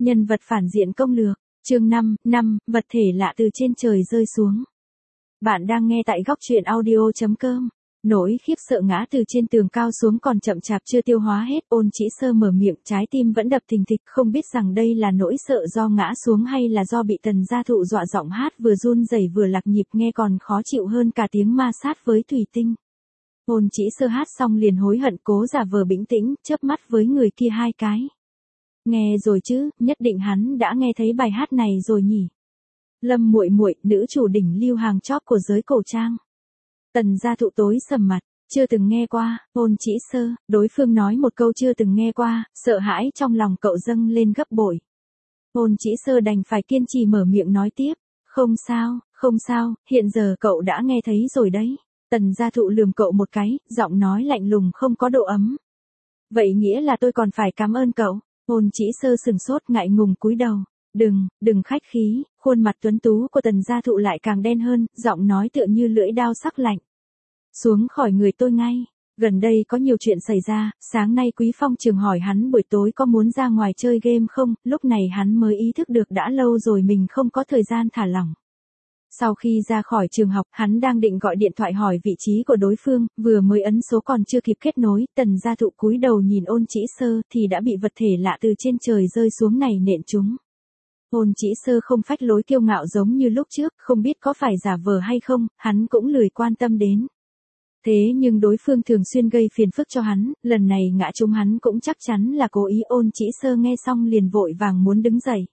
Nhân vật phản diện công lược, chương 5, vật thể lạ từ trên trời rơi xuống. Bạn đang nghe tại góc truyện audio.com. Nỗi khiếp sợ ngã từ trên tường cao xuống còn chậm chạp chưa tiêu hóa hết, Ôn Chỉ Sơ mở miệng, trái tim vẫn đập thình thịch, không biết rằng đây là nỗi sợ do ngã xuống hay là do bị Tần Gia Thụ dọa, giọng hát vừa run rẩy vừa lạc nhịp, nghe còn khó chịu hơn cả tiếng ma sát với thủy tinh. Ôn Chỉ Sơ hát xong liền hối hận, cố giả vờ bình tĩnh, chớp mắt với người kia 2 cái. Nghe rồi chứ, nhất định hắn đã nghe thấy bài hát này rồi nhỉ. Lâm muội muội, nữ chủ đỉnh lưu hàng chóp của giới cổ trang. Tần Gia Thụ tối sầm mặt, chưa từng nghe qua. Ôn Chỉ Sơ, đối phương nói một câu chưa từng nghe qua, sợ hãi trong lòng cậu dâng lên gấp bội. Ôn Chỉ Sơ đành phải kiên trì mở miệng nói tiếp, không sao, hiện giờ cậu đã nghe thấy rồi đấy. Tần Gia Thụ lườm cậu một cái, giọng nói lạnh lùng không có độ ấm. Vậy nghĩa là tôi còn phải cảm ơn cậu. Ôn Chỉ Sơ sừng sốt, ngại ngùng cúi đầu. Đừng khách khí. Khuôn mặt tuấn tú của Tần Gia Thụ lại càng đen hơn, giọng nói tựa như lưỡi dao sắc lạnh. Xuống khỏi người tôi ngay. Gần đây có nhiều chuyện xảy ra, sáng nay Quý Phong Trường hỏi hắn buổi tối có muốn ra ngoài chơi game không, lúc này hắn mới ý thức được đã lâu rồi mình không có thời gian thả lỏng. Sau khi ra khỏi trường học, hắn đang định gọi điện thoại hỏi vị trí của đối phương, vừa mới ấn số còn chưa kịp kết nối, Tần Gia Thụ cúi đầu nhìn Ôn Chỉ Sơ thì đã bị vật thể lạ từ trên trời rơi xuống này nện trúng. Ôn Chỉ Sơ không phách lối kiêu ngạo giống như lúc trước, không biết có phải giả vờ hay không, hắn cũng lười quan tâm đến. Thế nhưng đối phương thường xuyên gây phiền phức cho hắn, lần này ngã trúng hắn cũng chắc chắn là cố ý. Ôn Chỉ Sơ nghe xong liền vội vàng muốn đứng dậy.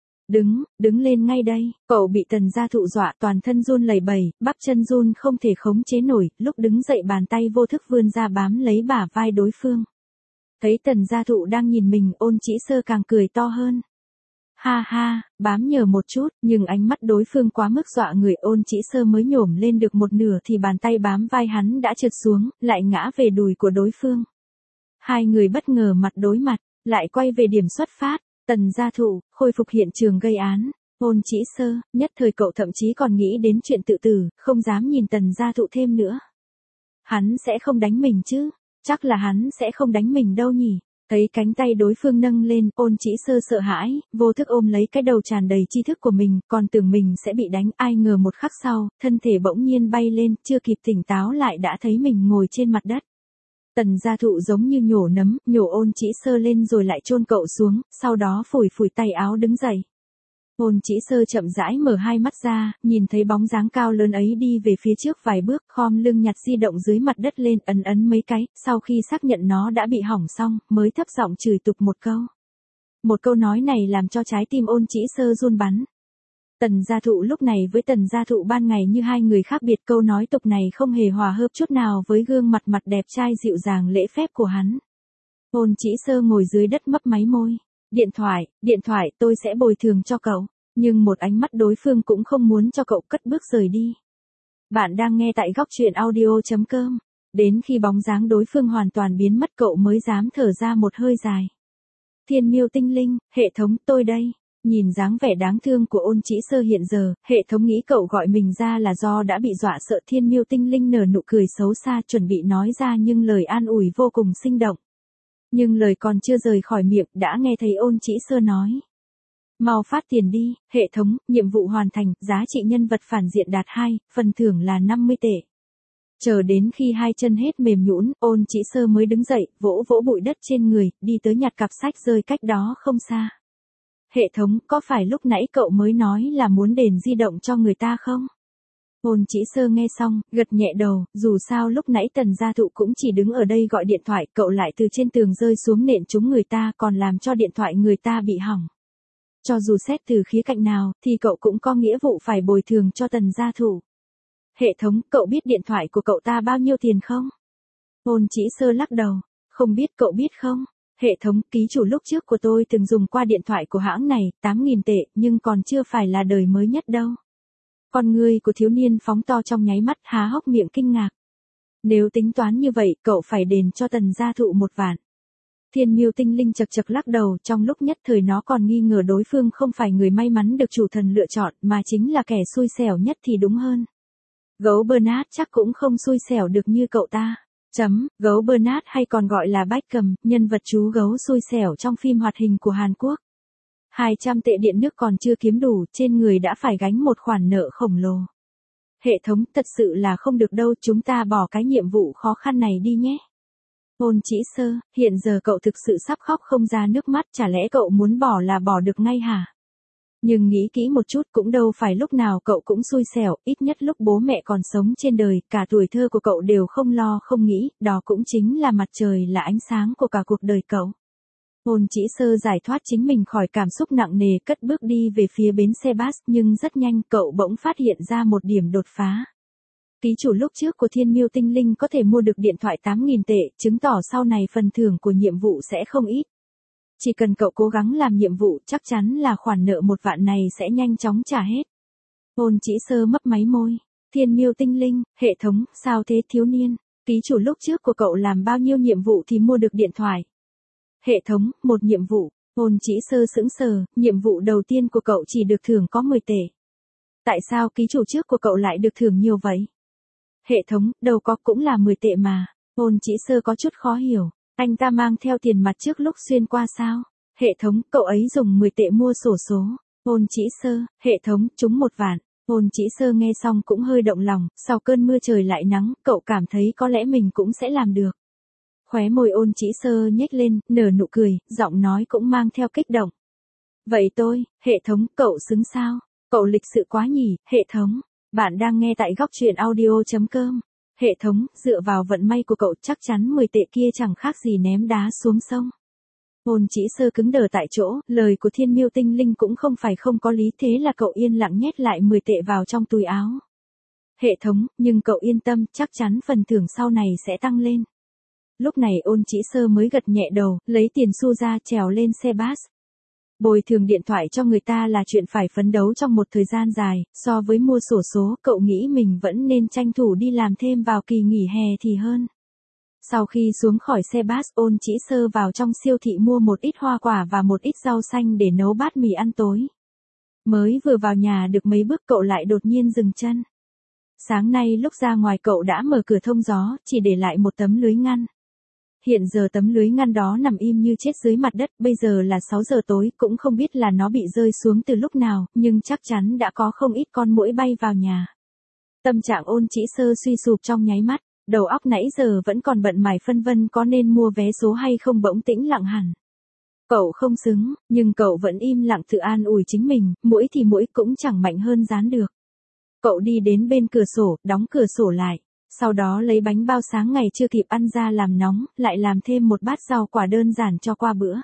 Đứng lên ngay đây. Cậu bị Tần Gia Thụ dọa, toàn thân run lẩy bẩy, bắp chân run không thể khống chế nổi, lúc đứng dậy bàn tay vô thức vươn ra bám lấy bả vai đối phương. Thấy Tần Gia Thụ đang nhìn mình, Ôn Chỉ Sơ càng cười to hơn. Ha, bám nhờ một chút, nhưng ánh mắt đối phương quá mức dọa người, Ôn Chỉ Sơ mới nhổm lên được một nửa thì bàn tay bám vai hắn đã trượt xuống, lại ngã về đùi của đối phương. Hai người bất ngờ mặt đối mặt, lại quay về điểm xuất phát. Tần Gia Thụ, khôi phục hiện trường gây án. Ôn Chỉ Sơ, nhất thời cậu thậm chí còn nghĩ đến chuyện tự tử, không dám nhìn Tần Gia Thụ thêm nữa. Hắn sẽ không đánh mình chứ? Chắc là hắn sẽ không đánh mình đâu nhỉ? Thấy cánh tay đối phương nâng lên, Ôn Chỉ Sơ sợ hãi, vô thức ôm lấy cái đầu tràn đầy tri thức của mình, còn tưởng mình sẽ bị đánh, ai ngờ một khắc sau, thân thể bỗng nhiên bay lên, chưa kịp tỉnh táo lại đã thấy mình ngồi trên mặt đất. Tần Gia Thụ giống như nhổ nấm, nhổ Ôn Chỉ Sơ lên rồi lại chôn cậu xuống, sau đó phủi tay áo đứng dậy. Ôn Chỉ Sơ chậm rãi mở hai mắt ra, nhìn thấy bóng dáng cao lớn ấy đi về phía trước vài bước, khom lưng nhặt di động dưới mặt đất lên, ấn mấy cái, sau khi xác nhận nó đã bị hỏng xong, mới thấp giọng chửi tục một câu. Một câu nói này làm cho trái tim Ôn Chỉ Sơ run bắn. Tần Gia Thụ lúc này với Tần Gia Thụ ban ngày như hai người khác biệt, câu nói tục này không hề hòa hợp chút nào với gương mặt đẹp trai dịu dàng lễ phép của hắn. Ôn Chỉ Sơ ngồi dưới đất mấp máy môi. Điện thoại, tôi sẽ bồi thường cho cậu. Nhưng một ánh mắt đối phương cũng không muốn cho cậu cất bước rời đi. Bạn đang nghe tại góc truyện audio.com. Đến khi bóng dáng đối phương hoàn toàn biến mất cậu mới dám thở ra một hơi dài. Thiên Miêu Tinh Linh, hệ thống, tôi đây. Nhìn dáng vẻ đáng thương của Ôn Chỉ Sơ hiện giờ, hệ thống nghĩ cậu gọi mình ra là do đã bị dọa sợ. Thiên Miêu Tinh Linh nở nụ cười xấu xa chuẩn bị nói ra nhưng lời an ủi vô cùng sinh động. Nhưng lời còn chưa rời khỏi miệng đã nghe thấy Ôn Chỉ Sơ nói. Mau phát tiền đi, hệ thống, nhiệm vụ hoàn thành, giá trị nhân vật phản diện đạt 2, phần thưởng là 50 tệ. Chờ đến khi hai chân hết mềm nhũn, Ôn Chỉ Sơ mới đứng dậy, vỗ bụi đất trên người, đi tới nhặt cặp sách rơi cách đó không xa. Hệ thống, có phải lúc nãy cậu mới nói là muốn đền di động cho người ta không? Ôn Chỉ Sơ nghe xong, gật nhẹ đầu, dù sao lúc nãy Tần Gia Thụ cũng chỉ đứng ở đây gọi điện thoại, cậu lại từ trên tường rơi xuống nện trúng người ta còn làm cho điện thoại người ta bị hỏng. Cho dù xét từ khía cạnh nào, thì cậu cũng có nghĩa vụ phải bồi thường cho Tần Gia Thụ. Hệ thống, cậu biết điện thoại của cậu ta bao nhiêu tiền không? Ôn Chỉ Sơ lắc đầu, không biết, cậu biết không? Hệ thống, ký chủ lúc trước của tôi từng dùng qua điện thoại của hãng này, 8.000 tệ, nhưng còn chưa phải là đời mới nhất đâu. Con ngươi của thiếu niên phóng to trong nháy mắt, há hốc miệng kinh ngạc. Nếu tính toán như vậy, cậu phải đền cho Tần Gia Thụ 1 vạn. Thiên Miêu Tinh Linh chật lắc đầu, trong lúc nhất thời nó còn nghi ngờ đối phương không phải người may mắn được chủ thần lựa chọn, mà chính là kẻ xui xẻo nhất thì đúng hơn. Gấu Bernard chắc cũng không xui xẻo được như cậu ta. Gấu Bernard hay còn gọi là Bách Cầm, nhân vật chú gấu xui xẻo trong phim hoạt hình của Hàn Quốc. 200 tệ điện nước còn chưa kiếm đủ, trên người đã phải gánh một khoản nợ khổng lồ. Hệ thống, thật sự là không được đâu, chúng ta bỏ cái nhiệm vụ khó khăn này đi nhé. Ôn Chỉ Sơ, hiện giờ cậu thực sự sắp khóc không ra nước mắt, chả lẽ cậu muốn bỏ là bỏ được ngay hả? Nhưng nghĩ kỹ một chút cũng đâu phải lúc nào cậu cũng xui xẻo, ít nhất lúc bố mẹ còn sống trên đời, cả tuổi thơ của cậu đều không lo không nghĩ, đó cũng chính là mặt trời là ánh sáng của cả cuộc đời cậu. Ôn Chỉ Sơ giải thoát chính mình khỏi cảm xúc nặng nề, cất bước đi về phía bến xe bus, nhưng rất nhanh cậu bỗng phát hiện ra một điểm đột phá. Ký chủ lúc trước của Thiên Miêu Tinh Linh có thể mua được điện thoại 8.000 tệ, chứng tỏ sau này phần thưởng của nhiệm vụ sẽ không ít. Chỉ cần cậu cố gắng làm nhiệm vụ, chắc chắn là khoản nợ 1 vạn này sẽ nhanh chóng trả hết. Ôn Chỉ Sơ mấp máy môi. Thiên Miêu Tinh Linh, hệ thống, sao thế thiếu niên? Ký chủ lúc trước của cậu làm bao nhiêu nhiệm vụ thì mua được điện thoại? Hệ thống, 1 nhiệm vụ. Ôn Chỉ Sơ sững sờ, nhiệm vụ đầu tiên của cậu chỉ được thưởng có 10 tệ. Tại sao ký chủ trước của cậu lại được thưởng nhiều vậy? Hệ thống, đâu có, cũng là 10 tệ mà. Ôn Chỉ Sơ có chút khó hiểu. Anh ta mang theo tiền mặt trước lúc xuyên qua sao? Hệ thống, cậu ấy dùng 10 tệ mua xổ số. Ôn Chỉ Sơ, hệ thống, trúng 1 vạn. Ôn Chỉ Sơ nghe xong cũng hơi động lòng, sau cơn mưa trời lại nắng, cậu cảm thấy có lẽ mình cũng sẽ làm được. Khóe môi Ôn Chỉ Sơ nhếch lên, nở nụ cười, giọng nói cũng mang theo kích động. Vậy tôi, hệ thống, cậu xứng sao? Cậu lịch sự quá nhỉ, hệ thống. Bạn đang nghe tại góc truyện audio.com. Hệ thống, dựa vào vận may của cậu chắc chắn 10 tệ kia chẳng khác gì ném đá xuống sông. Ôn Chỉ Sơ cứng đờ tại chỗ, lời của Thiên Miêu Tinh Linh cũng không phải không có lý, thế là cậu yên lặng nhét lại 10 tệ vào trong túi áo. Hệ thống, nhưng cậu yên tâm, chắc chắn phần thưởng sau này sẽ tăng lên. Lúc này Ôn Chỉ Sơ mới gật nhẹ đầu, lấy tiền xu ra trèo lên xe bus. Bồi thường điện thoại cho người ta là chuyện phải phấn đấu trong một thời gian dài, so với mua xổ số, cậu nghĩ mình vẫn nên tranh thủ đi làm thêm vào kỳ nghỉ hè thì hơn. Sau khi xuống khỏi xe bus, Ôn Chỉ Sơ vào trong siêu thị mua một ít hoa quả và một ít rau xanh để nấu bát mì ăn tối. Mới vừa vào nhà được mấy bước cậu lại đột nhiên dừng chân. Sáng nay lúc ra ngoài cậu đã mở cửa thông gió, chỉ để lại một tấm lưới ngăn. Hiện giờ tấm lưới ngăn đó nằm im như chết dưới mặt đất, bây giờ là 6 giờ tối, cũng không biết là nó bị rơi xuống từ lúc nào, nhưng chắc chắn đã có không ít con muỗi bay vào nhà. Tâm trạng Ôn Chỉ Sơ suy sụp trong nháy mắt, đầu óc nãy giờ vẫn còn bận mải phân vân có nên mua vé số hay không bỗng tĩnh lặng hẳn. Cậu không xứng, nhưng cậu vẫn im lặng tự an ủi chính mình, muỗi thì muỗi cũng chẳng mạnh hơn rán được. Cậu đi đến bên cửa sổ, đóng cửa sổ lại. Sau đó lấy bánh bao sáng ngày chưa kịp ăn ra làm nóng, lại làm thêm một bát rau quả đơn giản cho qua bữa.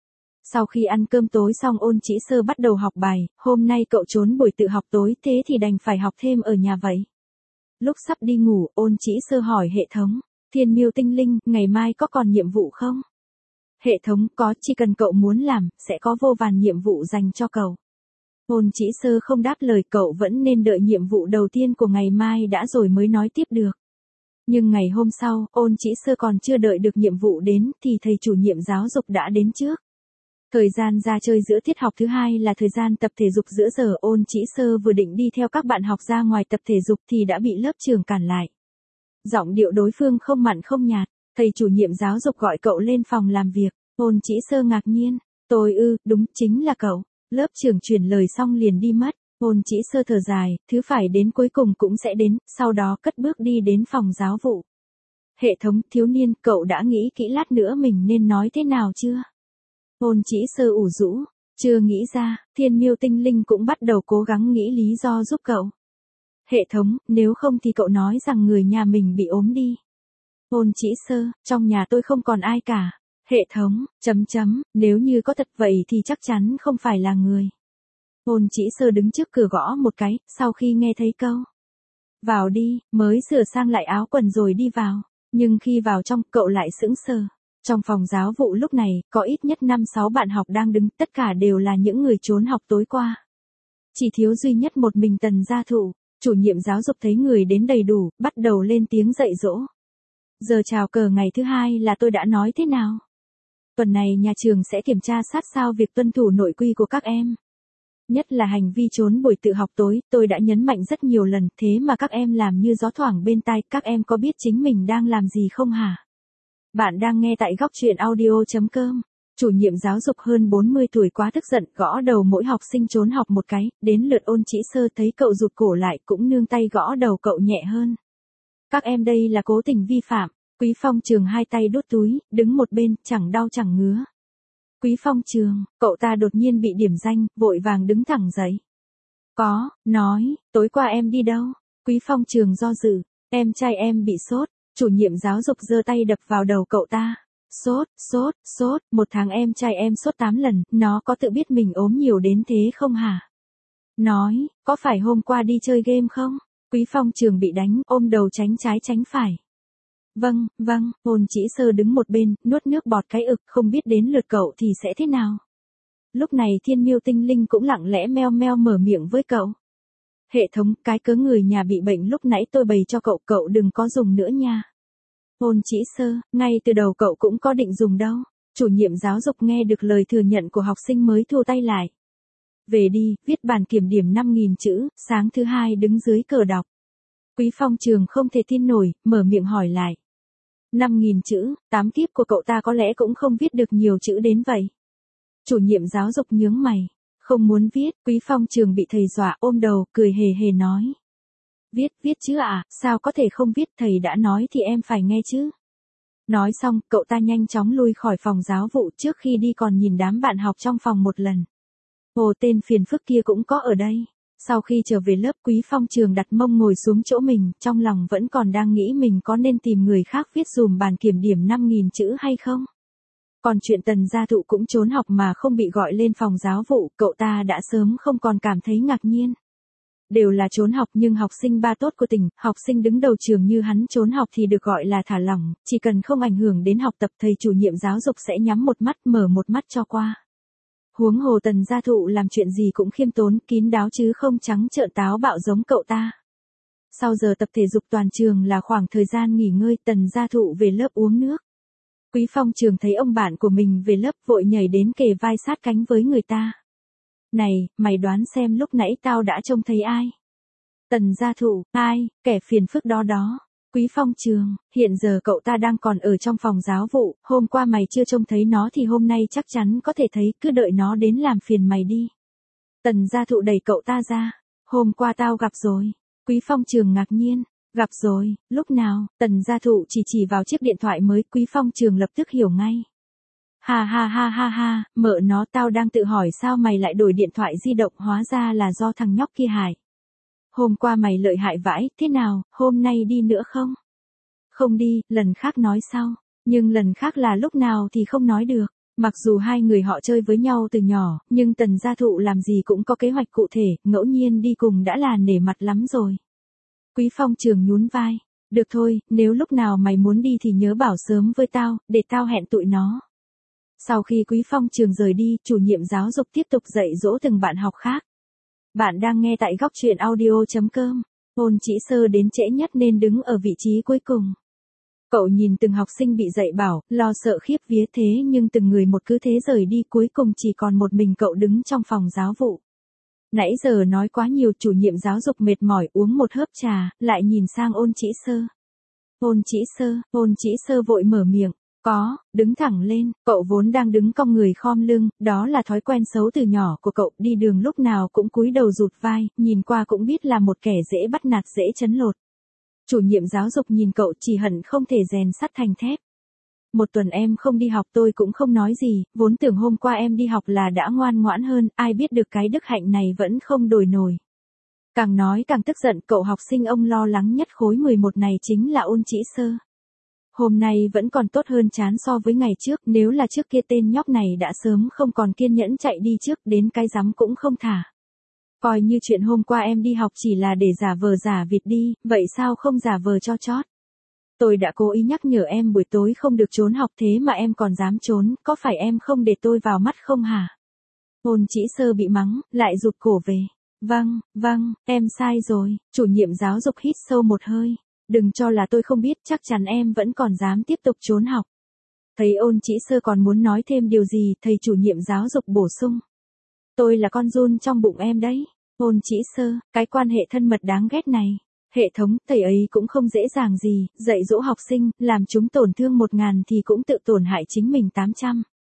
Sau khi ăn cơm tối xong Ôn Chỉ Sơ bắt đầu học bài, hôm nay cậu trốn buổi tự học tối thế thì đành phải học thêm ở nhà vậy. Lúc sắp đi ngủ, Ôn Chỉ Sơ hỏi hệ thống, Thiên Miêu Tinh Linh, ngày mai có còn nhiệm vụ không? Hệ thống, có, chỉ cần cậu muốn làm, sẽ có vô vàn nhiệm vụ dành cho cậu. Ôn Chỉ Sơ không đáp lời, cậu vẫn nên đợi nhiệm vụ đầu tiên của ngày mai đã rồi mới nói tiếp được. Nhưng ngày hôm sau, Ôn Chỉ Sơ còn chưa đợi được nhiệm vụ đến, thì thầy chủ nhiệm giáo dục đã đến trước. Thời gian ra chơi giữa tiết học thứ hai là thời gian tập thể dục giữa giờ, Ôn Chỉ Sơ vừa định đi theo các bạn học ra ngoài tập thể dục thì đã bị lớp trưởng cản lại. Giọng điệu đối phương không mặn không nhạt, thầy chủ nhiệm giáo dục gọi cậu lên phòng làm việc. Ôn Chỉ Sơ ngạc nhiên, tôi đúng, chính là cậu. Lớp trưởng chuyển lời xong liền đi mất. Ôn Chỉ Sơ thở dài, thứ phải đến cuối cùng cũng sẽ đến, sau đó cất bước đi đến phòng giáo vụ. Hệ thống, thiếu niên, cậu đã nghĩ kỹ lát nữa mình nên nói thế nào chưa? Ôn Chỉ Sơ ủ rũ, chưa nghĩ ra. Thiên Miêu Tinh Linh cũng bắt đầu cố gắng nghĩ lý do giúp cậu. Hệ thống, nếu không thì cậu nói rằng người nhà mình bị ốm đi. Ôn Chỉ Sơ, trong nhà tôi không còn ai cả. Hệ thống, nếu như có thật vậy thì chắc chắn không phải là người. Ôn Chỉ Sơ đứng trước cửa gõ một cái, sau khi nghe thấy câu vào đi, mới sửa sang lại áo quần rồi đi vào. Nhưng khi vào trong, cậu lại sững sờ. Trong phòng giáo vụ lúc này, có ít nhất 5-6 bạn học đang đứng, tất cả đều là những người trốn học tối qua. Chỉ thiếu duy nhất một mình Tần Gia Thụ. Chủ nhiệm giáo dục thấy người đến đầy đủ, bắt đầu lên tiếng dạy dỗ. Giờ chào cờ ngày thứ hai là tôi đã nói thế nào? Tuần này nhà trường sẽ kiểm tra sát sao việc tuân thủ nội quy của các em. Nhất là hành vi trốn buổi tự học tối, tôi đã nhấn mạnh rất nhiều lần, thế mà các em làm như gió thoảng bên tai, các em có biết chính mình đang làm gì không hả? Bạn đang nghe tại góc truyện audio.com. Chủ nhiệm giáo dục hơn 40 tuổi quá tức giận, gõ đầu mỗi học sinh trốn học một cái, đến lượt Ôn Chỉ Sơ thấy cậu rụt cổ lại cũng nương tay gõ đầu cậu nhẹ hơn. Các em đây là cố tình vi phạm. Quý Phong Trường hai tay đút túi, đứng một bên, chẳng đau chẳng ngứa. Quý Phong Trường, cậu ta đột nhiên bị điểm danh, vội vàng đứng thẳng dậy. Nói, tối qua em đi đâu? Quý Phong Trường do dự, em trai em bị sốt. Chủ nhiệm giáo dục giơ tay đập vào đầu cậu ta. Sốt, 1 tháng em trai em sốt 8 lần, nó có tự biết mình ốm nhiều đến thế không hả? Nói, có phải hôm qua đi chơi game không? Quý Phong Trường bị đánh, ôm đầu tránh trái tránh phải. Vâng, Ôn Chỉ Sơ đứng một bên, nuốt nước bọt cái ực, không biết đến lượt cậu thì sẽ thế nào. Lúc này Thiên Miêu Tinh Linh cũng lặng lẽ meo meo mở miệng với cậu. Hệ thống, cái cớ người nhà bị bệnh lúc nãy tôi bày cho cậu đừng có dùng nữa nha. Ôn Chỉ Sơ, ngay từ đầu cậu cũng có định dùng đâu. Chủ nhiệm giáo dục nghe được lời thừa nhận của học sinh mới thu tay lại. Về đi, viết bản kiểm điểm 5.000 chữ, sáng thứ hai đứng dưới cờ đọc. Quý Phong Trường không thể tin nổi, mở miệng hỏi lại. 5.000 chữ, 8 kiếp của cậu ta có lẽ cũng không viết được nhiều chữ đến vậy. Chủ nhiệm giáo dục nhướng mày, không muốn viết. Quý Phong Trường bị thầy dọa, ôm đầu, cười hề hề nói. Viết chứ ạ, sao có thể không viết, thầy đã nói thì em phải nghe chứ. Nói xong, cậu ta nhanh chóng lui khỏi phòng giáo vụ, trước khi đi còn nhìn đám bạn học trong phòng một lần. Ồ, tên phiền phức kia cũng có ở đây. Sau khi trở về lớp, Quý Phong Trường đặt mông ngồi xuống chỗ mình, trong lòng vẫn còn đang nghĩ mình có nên tìm người khác viết dùm bản kiểm điểm 5.000 chữ hay không. Còn chuyện Tần Gia Thụ cũng trốn học mà không bị gọi lên phòng giáo vụ, cậu ta đã sớm không còn cảm thấy ngạc nhiên. Đều là trốn học nhưng học sinh ba tốt của tỉnh, học sinh đứng đầu trường như hắn trốn học thì được gọi là thả lỏng, chỉ cần không ảnh hưởng đến học tập thầy chủ nhiệm giáo dục sẽ nhắm một mắt mở một mắt cho qua. Huống hồ Tần Gia Thụ làm chuyện gì cũng khiêm tốn, kín đáo chứ không trắng trợn táo bạo giống cậu ta. Sau giờ tập thể dục toàn trường là khoảng thời gian nghỉ ngơi, Tần Gia Thụ về lớp uống nước. Quý Phong Trường thấy ông bạn của mình về lớp vội nhảy đến kề vai sát cánh với người ta. Này, mày đoán xem lúc nãy tao đã trông thấy ai? Tần Gia Thụ, ai, kẻ phiền phức đó. Quý Phong Trường, hiện giờ cậu ta đang còn ở trong phòng giáo vụ, hôm qua mày chưa trông thấy nó thì hôm nay chắc chắn có thể thấy, cứ đợi nó đến làm phiền mày đi. Tần Gia Thụ đẩy cậu ta ra, hôm qua tao gặp rồi. Quý Phong Trường ngạc nhiên, gặp rồi, lúc nào? Tần Gia Thụ chỉ vào chiếc điện thoại mới, Quý Phong Trường lập tức hiểu ngay. Ha, mợ nó, tao đang tự hỏi sao mày lại đổi điện thoại di động, hóa ra là do thằng nhóc kia hại. Hôm qua mày lợi hại vãi, thế nào, hôm nay đi nữa không? Không đi, lần khác nói sau. Nhưng lần khác là lúc nào thì không nói được. Mặc dù hai người họ chơi với nhau từ nhỏ, nhưng Tần Gia Thụ làm gì cũng có kế hoạch cụ thể, ngẫu nhiên đi cùng đã là nể mặt lắm rồi. Quý Phong Trường nhún vai. Được thôi, nếu lúc nào mày muốn đi thì nhớ bảo sớm với tao, để tao hẹn tụi nó. Sau khi Quý Phong Trường rời đi, chủ nhiệm giáo dục tiếp tục dạy dỗ từng bạn học khác. Bạn đang nghe tại góc truyện audio.com. Ôn Chỉ Sơ đến trễ nhất nên đứng ở vị trí cuối cùng. Cậu nhìn từng học sinh bị dạy bảo, lo sợ khiếp vía thế nhưng từng người một cứ thế rời đi, cuối cùng chỉ còn một mình cậu đứng trong phòng giáo vụ. Nãy giờ nói quá nhiều, chủ nhiệm giáo dục mệt mỏi uống một hớp trà, lại nhìn sang Ôn Chỉ Sơ. Ôn Chỉ Sơ vội mở miệng. Đứng thẳng lên, cậu vốn đang đứng cong người khom lưng, đó là thói quen xấu từ nhỏ của cậu, đi đường lúc nào cũng cúi đầu rụt vai, nhìn qua cũng biết là một kẻ dễ bắt nạt dễ trấn lột. Chủ nhiệm giáo dục nhìn cậu chỉ hận không thể rèn sắt thành thép. Một tuần em không đi học tôi cũng không nói gì, vốn tưởng hôm qua em đi học là đã ngoan ngoãn hơn, ai biết được cái đức hạnh này vẫn không đổi nổi. Càng nói càng tức giận, cậu học sinh ông lo lắng nhất khối 11 này chính là Ôn Chỉ Sơ. Hôm nay vẫn còn tốt hơn chán so với ngày trước, nếu là trước kia tên nhóc này đã sớm không còn kiên nhẫn chạy đi trước, đến cái rắm cũng không thả. Coi như chuyện hôm qua em đi học chỉ là để giả vờ giả vịt đi, vậy sao không giả vờ cho chót. Tôi đã cố ý nhắc nhở em buổi tối không được trốn học thế mà em còn dám trốn, có phải em không để tôi vào mắt không hả? Ôn Chỉ Sơ bị mắng, lại rụt cổ về. Vâng, em sai rồi, chủ nhiệm giáo dục hít sâu một hơi. Đừng cho là tôi không biết, chắc chắn em vẫn còn dám tiếp tục trốn học. Thấy Ôn Chỉ Sơ còn muốn nói thêm điều gì, thầy chủ nhiệm giáo dục bổ sung. Tôi là con giun trong bụng em đấy. Ôn Chỉ Sơ, cái quan hệ thân mật đáng ghét này. Hệ thống, thầy ấy cũng không dễ dàng gì, dạy dỗ học sinh, làm chúng tổn thương 1.000 thì cũng tự tổn hại chính mình 800.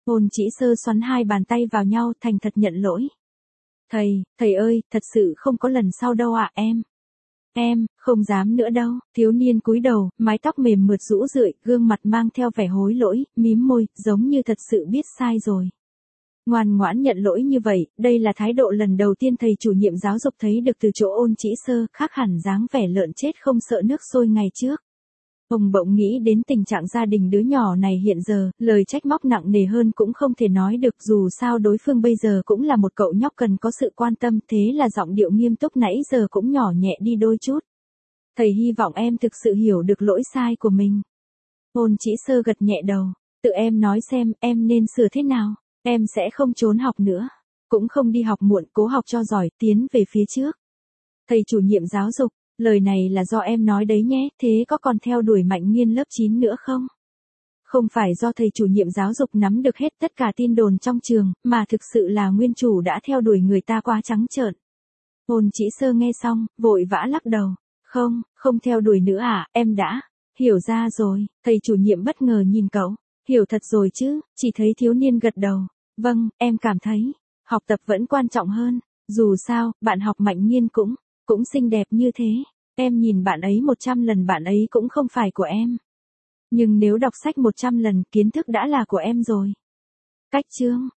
Ôn Chỉ Sơ xoắn hai bàn tay vào nhau thành thật nhận lỗi. Thầy ơi, thật sự không có lần sau đâu ạ em. Em, không dám nữa đâu. Thiếu niên cúi đầu, mái tóc mềm mượt rũ rượi, gương mặt mang theo vẻ hối lỗi, mím môi, giống như thật sự biết sai rồi. Ngoan ngoãn nhận lỗi như vậy, đây là thái độ lần đầu tiên thầy chủ nhiệm giáo dục thấy được từ chỗ Ôn Chỉ Sơ, khác hẳn dáng vẻ lợn chết không sợ nước sôi ngày trước. Ông bỗng nghĩ đến tình trạng gia đình đứa nhỏ này hiện giờ, lời trách móc nặng nề hơn cũng không thể nói được, dù sao đối phương bây giờ cũng là một cậu nhóc cần có sự quan tâm, thế là giọng điệu nghiêm túc nãy giờ cũng nhỏ nhẹ đi đôi chút. Thầy hy vọng em thực sự hiểu được lỗi sai của mình. Ôn Chỉ Sơ gật nhẹ đầu, tự em nói xem em nên sửa thế nào, em sẽ không trốn học nữa, cũng không đi học muộn, cố học cho giỏi, tiến về phía trước. Thầy chủ nhiệm giáo dục, lời này là do em nói đấy nhé, thế có còn theo đuổi Mạnh Nghiên lớp 9 nữa không? Không phải do thầy chủ nhiệm giáo dục nắm được hết tất cả tin đồn trong trường, mà thực sự là nguyên chủ đã theo đuổi người ta quá trắng trợn. Ôn Chỉ Sơ nghe xong, vội vã lắc đầu. Không theo đuổi nữa à, em đã hiểu ra rồi. Thầy chủ nhiệm bất ngờ nhìn cậu. Hiểu thật rồi chứ, chỉ thấy thiếu niên gật đầu. Vâng, em cảm thấy, học tập vẫn quan trọng hơn. Dù sao, bạn học Mạnh Nghiên cũng xinh đẹp như thế. Em nhìn bạn ấy 100 lần bạn ấy cũng không phải của em. Nhưng nếu đọc sách 100 lần, kiến thức đã là của em rồi. Cách chương